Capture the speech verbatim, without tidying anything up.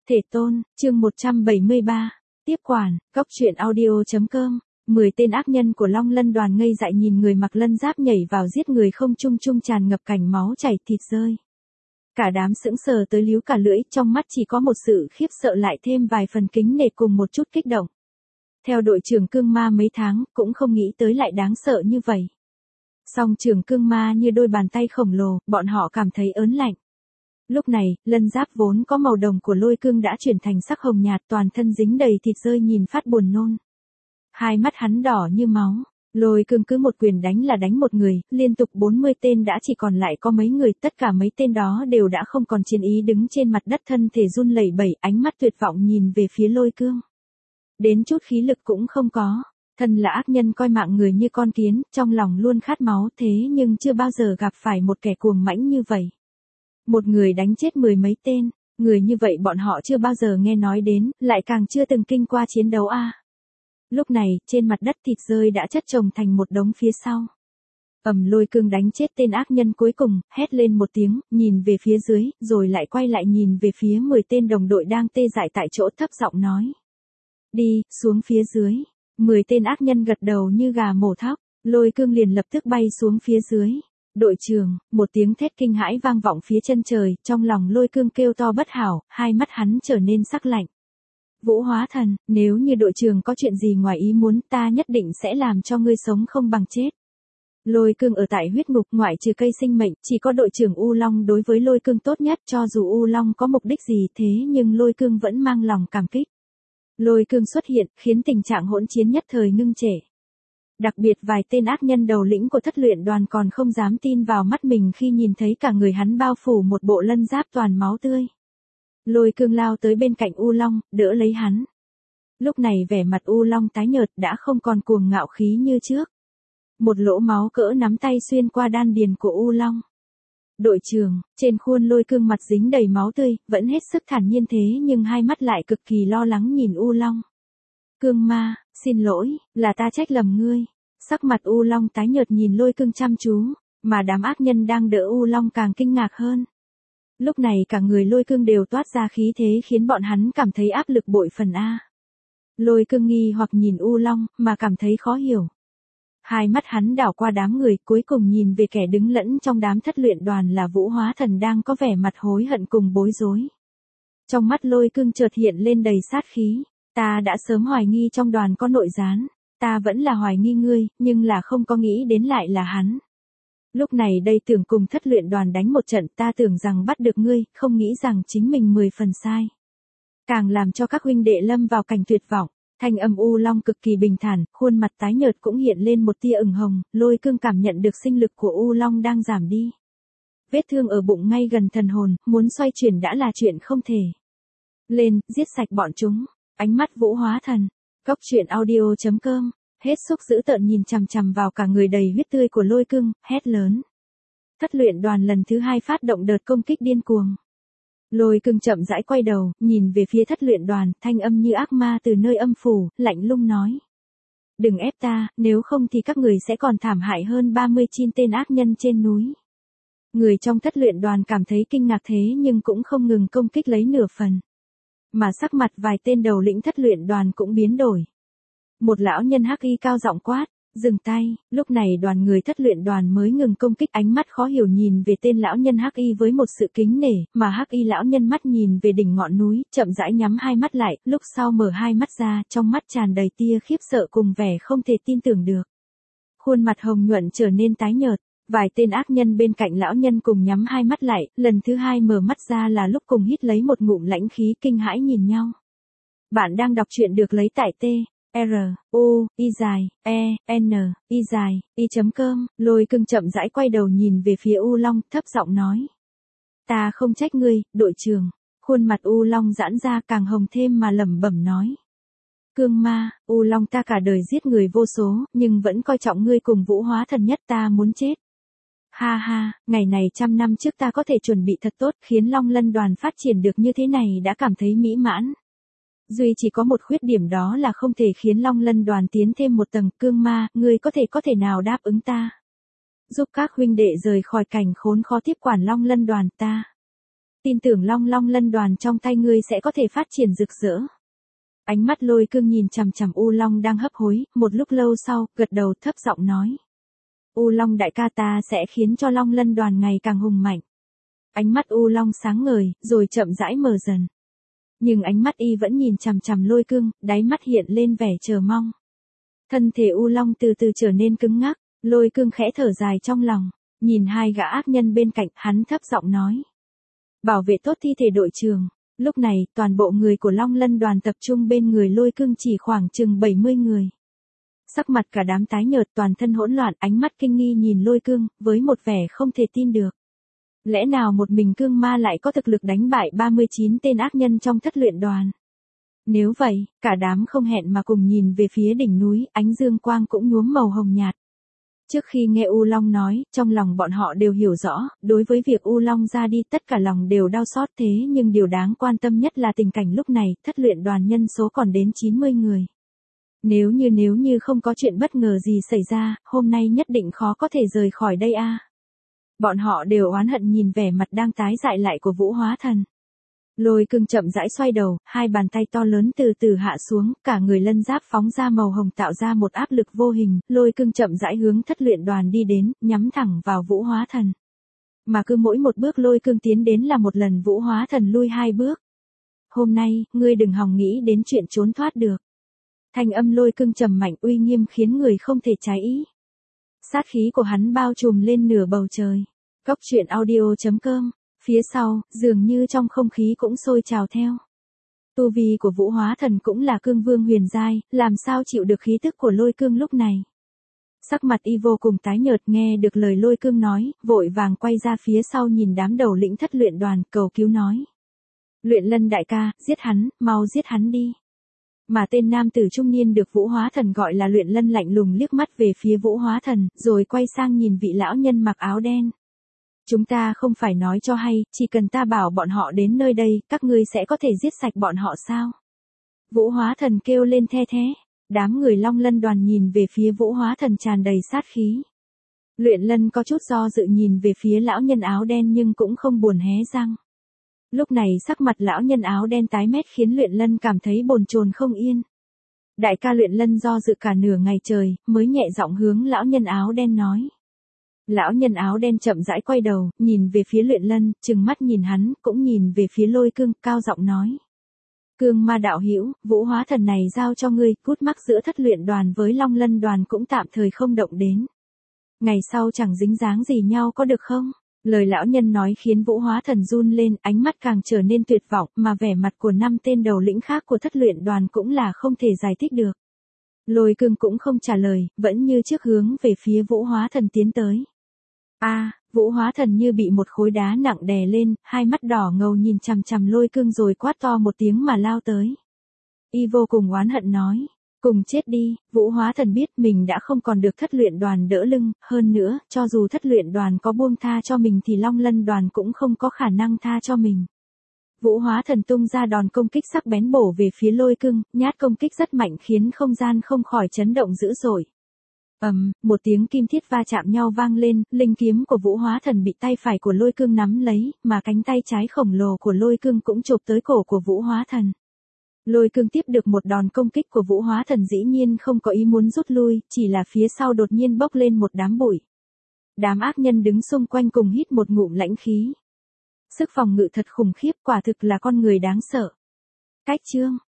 Thể tôn, chương một trăm bảy mươi ba. Tiếp quản, góc truyện audio.com. mười tên ác nhân của Long Lân đoàn ngây dại nhìn người mặc lân giáp nhảy vào giết người không trung trung tràn ngập cảnh máu chảy thịt rơi. Cả đám sững sờ tới líu cả lưỡi, trong mắt chỉ có một sự khiếp sợ lại thêm vài phần kính nể cùng một chút kích động. Theo đội trưởng cương ma mấy tháng, cũng không nghĩ tới lại đáng sợ như vậy. Song trưởng cương ma như đôi bàn tay khổng lồ, bọn họ cảm thấy ớn lạnh. Lúc này, lân giáp vốn có màu đồng của Lôi Cương đã chuyển thành sắc hồng nhạt, toàn thân dính đầy thịt rơi nhìn phát buồn nôn. Hai mắt hắn đỏ như máu, Lôi Cương cứ một quyền đánh là đánh một người, liên tục bốn mươi tên đã chỉ còn lại có mấy người, tất cả mấy tên đó đều đã không còn chiến ý đứng trên mặt đất thân thể run lẩy bẩy, ánh mắt tuyệt vọng nhìn về phía Lôi Cương. Đến chút khí lực cũng không có, thân là ác nhân coi mạng người như con kiến, trong lòng luôn khát máu thế nhưng chưa bao giờ gặp phải một kẻ cuồng mãnh như vậy. Một người đánh chết mười mấy tên, người như vậy bọn họ chưa bao giờ nghe nói đến, lại càng chưa từng kinh qua chiến đấu a. À. Lúc này, trên mặt đất thịt rơi đã chất chồng thành một đống phía sau. Ầm, Lôi Cương đánh chết tên ác nhân cuối cùng, hét lên một tiếng, nhìn về phía dưới, rồi lại quay lại nhìn về phía mười tên đồng đội đang tê dại tại chỗ, thấp giọng nói. Đi, xuống phía dưới. mười tên ác nhân gật đầu như gà mổ thóc, Lôi Cương liền lập tức bay xuống phía dưới. Đội trưởng, một tiếng thét kinh hãi vang vọng phía chân trời, trong lòng Lôi Cương kêu to bất hảo, hai mắt hắn trở nên sắc lạnh. Vũ Hóa Thần, nếu như đội trưởng có chuyện gì ngoài ý muốn, ta nhất định sẽ làm cho ngươi sống không bằng chết. Lôi Cương ở tại huyết ngục, ngoại trừ cây sinh mệnh, chỉ có đội trưởng U Long đối với Lôi Cương tốt nhất, cho dù U Long có mục đích gì thế nhưng Lôi Cương vẫn mang lòng cảm kích. Lôi Cương xuất hiện, khiến tình trạng hỗn chiến nhất thời ngưng trệ. Đặc biệt vài tên ác nhân đầu lĩnh của thất luyện đoàn còn không dám tin vào mắt mình khi nhìn thấy cả người hắn bao phủ một bộ lân giáp toàn máu tươi. Lôi Cương lao tới bên cạnh U Long, đỡ lấy hắn. Lúc này vẻ mặt U Long tái nhợt đã không còn cuồng ngạo khí như trước. Một lỗ máu cỡ nắm tay xuyên qua đan điền của U Long. Đội trưởng, trên khuôn Lôi Cương mặt dính đầy máu tươi, vẫn hết sức thản nhiên thế nhưng hai mắt lại cực kỳ lo lắng nhìn U Long. Cương ma, xin lỗi, là ta trách lầm ngươi. Sắc mặt U Long tái nhợt nhìn Lôi Cương chăm chú, mà đám ác nhân đang đỡ U Long càng kinh ngạc hơn. Lúc này cả người Lôi Cương đều toát ra khí thế khiến bọn hắn cảm thấy áp lực bội phần a. Lôi Cương nghi hoặc nhìn U Long, mà cảm thấy khó hiểu. Hai mắt hắn đảo qua đám người, cuối cùng nhìn về kẻ đứng lẫn trong đám thất luyện đoàn là Vũ Hóa Thần đang có vẻ mặt hối hận cùng bối rối. Trong mắt Lôi Cương chợt hiện lên đầy sát khí. Ta đã sớm hoài nghi trong đoàn có nội gián, ta vẫn là hoài nghi ngươi, nhưng là không có nghĩ đến lại là hắn. Lúc này đây tưởng cùng thất luyện đoàn đánh một trận, ta tưởng rằng bắt được ngươi, không nghĩ rằng chính mình mười phần sai. Càng làm cho các huynh đệ lâm vào cảnh tuyệt vọng, thanh âm U Long cực kỳ bình thản, khuôn mặt tái nhợt cũng hiện lên một tia ửng hồng, Lôi Cương cảm nhận được sinh lực của U Long đang giảm đi. Vết thương ở bụng ngay gần thần hồn, muốn xoay chuyển đã là chuyện không thể. Lên, giết sạch bọn chúng. Ánh mắt Vũ Hóa Thần, góc truyện audio.com, hết sức dữ tợn nhìn chằm chằm vào cả người đầy huyết tươi của Lôi Cương, hét lớn. Thất luyện đoàn lần thứ hai phát động đợt công kích điên cuồng. Lôi Cương chậm rãi quay đầu, nhìn về phía thất luyện đoàn, thanh âm như ác ma từ nơi âm phủ, lạnh lùng nói. Đừng ép ta, nếu không thì các người sẽ còn thảm hại hơn ba mươi chín tên ác nhân trên núi. Người trong thất luyện đoàn cảm thấy kinh ngạc thế nhưng cũng không ngừng công kích lấy nửa phần. Mà sắc mặt vài tên đầu lĩnh thất luyện đoàn cũng biến đổi. Một lão nhân hắc y cao giọng quát, dừng tay, lúc này đoàn người thất luyện đoàn mới ngừng công kích, ánh mắt khó hiểu nhìn về tên lão nhân hắc y với một sự kính nể, mà hắc y lão nhân mắt nhìn về đỉnh ngọn núi, chậm rãi nhắm hai mắt lại, lúc sau mở hai mắt ra, trong mắt tràn đầy tia khiếp sợ cùng vẻ không thể tin tưởng được. Khuôn mặt hồng nhuận trở nên tái nhợt. Vài tên ác nhân bên cạnh lão nhân cùng nhắm hai mắt lại, lần thứ hai mở mắt ra là lúc cùng hít lấy một ngụm lãnh khí kinh hãi nhìn nhau. Bạn đang đọc truyện được lấy tại T, R, U, I dài, E, N, I dài, I.com, Lôi Cương chậm rãi quay đầu nhìn về phía U Long, thấp giọng nói. Ta không trách ngươi, đội trưởng. Khuôn mặt U Long giãn ra càng hồng thêm mà lẩm bẩm nói. Cương ma, U Long ta cả đời giết người vô số, nhưng vẫn coi trọng ngươi cùng Vũ Hóa Thần nhất, ta muốn chết. Ha ha, ngày này trăm năm trước ta có thể chuẩn bị thật tốt, khiến Long Lân đoàn phát triển được như thế này đã cảm thấy mỹ mãn. Duy chỉ có một khuyết điểm đó là không thể khiến Long Lân đoàn tiến thêm một tầng. Cương ma, ngươi có thể có thể nào đáp ứng ta? Giúp các huynh đệ rời khỏi cảnh khốn khó tiếp quản Long Lân đoàn ta. tin tưởng Long Long Lân đoàn trong tay ngươi sẽ có thể phát triển rực rỡ. Ánh mắt Lôi Cương nhìn chằm chằm U Long đang hấp hối, một lúc lâu sau, gật đầu thấp giọng nói. U Long đại ca, ta sẽ khiến cho Long Lân đoàn ngày càng hùng mạnh. Ánh mắt U Long sáng ngời, rồi chậm rãi mờ dần. Nhưng ánh mắt y vẫn nhìn chằm chằm Lôi Cương, đáy mắt hiện lên vẻ chờ mong. Thân thể U Long từ từ trở nên cứng ngắc, Lôi Cương khẽ thở dài trong lòng, nhìn hai gã ác nhân bên cạnh, hắn thấp giọng nói. Bảo vệ tốt thi thể đội trưởng. Lúc này, toàn bộ người của Long Lân đoàn tập trung bên người Lôi Cương chỉ khoảng chừng bảy mươi người. Sắc mặt cả đám tái nhợt, toàn thân hỗn loạn, ánh mắt kinh nghi nhìn Lôi Cương, với một vẻ không thể tin được. Lẽ nào một mình Cương Ma lại có thực lực đánh bại ba mươi chín tên ác nhân trong thất luyện đoàn? Nếu vậy, cả đám không hẹn mà cùng nhìn về phía đỉnh núi, ánh dương quang cũng nhuốm màu hồng nhạt. Trước khi nghe U Long nói, trong lòng bọn họ đều hiểu rõ, đối với việc U Long ra đi tất cả lòng đều đau xót, thế nhưng điều đáng quan tâm nhất là tình cảnh lúc này, thất luyện đoàn nhân số còn đến chín mươi người. Nếu như nếu như không có chuyện bất ngờ gì xảy ra, hôm nay nhất định khó có thể rời khỏi đây a. À. Bọn họ đều oán hận nhìn vẻ mặt đang tái dại lại của Vũ Hóa Thần. Lôi Cương chậm rãi xoay đầu, hai bàn tay to lớn từ từ hạ xuống, cả người lân giáp phóng ra màu hồng tạo ra một áp lực vô hình, Lôi Cương chậm rãi hướng thất luyện đoàn đi đến, nhắm thẳng vào Vũ Hóa Thần. Mà cứ mỗi một bước Lôi Cương tiến đến là một lần Vũ Hóa Thần lui hai bước. Hôm nay, ngươi đừng hòng nghĩ đến chuyện trốn thoát được. Thanh âm Lôi Cương trầm mạnh uy nghiêm khiến người không thể trái ý. Sát khí của hắn bao trùm lên nửa bầu trời. Cốc truyện audio chấm com. Phía sau, dường như trong không khí cũng sôi trào theo. Tu vi của Vũ Hóa Thần cũng là cương vương huyền giai, làm sao chịu được khí tức của Lôi Cương lúc này. Sắc mặt y vô cùng tái nhợt, nghe được lời Lôi Cương nói, vội vàng quay ra phía sau nhìn đám đầu lĩnh thất luyện đoàn, cầu cứu nói. Luyện Lân đại ca, giết hắn, mau giết hắn đi. Mà tên nam tử trung niên được Vũ Hóa Thần gọi là Luyện Lân lạnh lùng liếc mắt về phía Vũ Hóa Thần, rồi quay sang nhìn vị lão nhân mặc áo đen. Chúng ta không phải nói cho hay, chỉ cần ta bảo bọn họ đến nơi đây, các ngươi sẽ có thể giết sạch bọn họ sao? Vũ Hóa Thần kêu lên the thé. Đám người Long Lân đoàn nhìn về phía Vũ Hóa Thần tràn đầy sát khí. Luyện Lân có chút do dự nhìn về phía lão nhân áo đen nhưng cũng không buồn hé răng. Lúc này sắc mặt lão nhân áo đen tái mét khiến Luyện Lân cảm thấy bồn chồn không yên. Đại ca Luyện Lân do dự cả nửa ngày trời, mới nhẹ giọng hướng lão nhân áo đen nói. Lão nhân áo đen chậm rãi quay đầu, nhìn về phía Luyện Lân, trừng mắt nhìn hắn, cũng nhìn về phía Lôi Cương, cao giọng nói. Cương Ma đạo hữu, Vũ Hóa Thần này giao cho ngươi, cút mắc giữa thất luyện đoàn với Long Lân đoàn cũng tạm thời không động đến. Ngày sau chẳng dính dáng gì nhau có được không? Lời lão nhân nói khiến Vũ Hóa Thần run lên, ánh mắt càng trở nên tuyệt vọng, mà vẻ mặt của năm tên đầu lĩnh khác của thất luyện đoàn cũng là không thể giải thích được. Lôi Cương cũng không trả lời, vẫn như trước hướng về phía Vũ Hóa Thần tiến tới. A, à, Vũ Hóa Thần như bị một khối đá nặng đè lên, hai mắt đỏ ngầu nhìn chằm chằm Lôi Cương rồi quát to một tiếng mà lao tới. Y vô cùng oán hận nói, cùng chết đi. Vũ Hóa Thần biết mình đã không còn được thất luyện đoàn đỡ lưng, hơn nữa, cho dù thất luyện đoàn có buông tha cho mình thì Long Lân đoàn cũng không có khả năng tha cho mình. Vũ Hóa Thần tung ra đòn công kích sắc bén bổ về phía Lôi Cương, nhát công kích rất mạnh khiến không gian không khỏi chấn động dữ dội. Ầm, um, một tiếng kim thiết va chạm nhau vang lên, linh kiếm của Vũ Hóa Thần bị tay phải của Lôi Cương nắm lấy, mà cánh tay trái khổng lồ của Lôi Cương cũng chộp tới cổ của Vũ Hóa Thần. Lôi Cương tiếp được một đòn công kích của Vũ Hóa Thần dĩ nhiên không có ý muốn rút lui, chỉ là phía sau đột nhiên bốc lên một đám bụi. Đám ác nhân đứng xung quanh cùng hít một ngụm lãnh khí. Sức phòng ngự thật khủng khiếp, quả thực là con người đáng sợ. Cách chương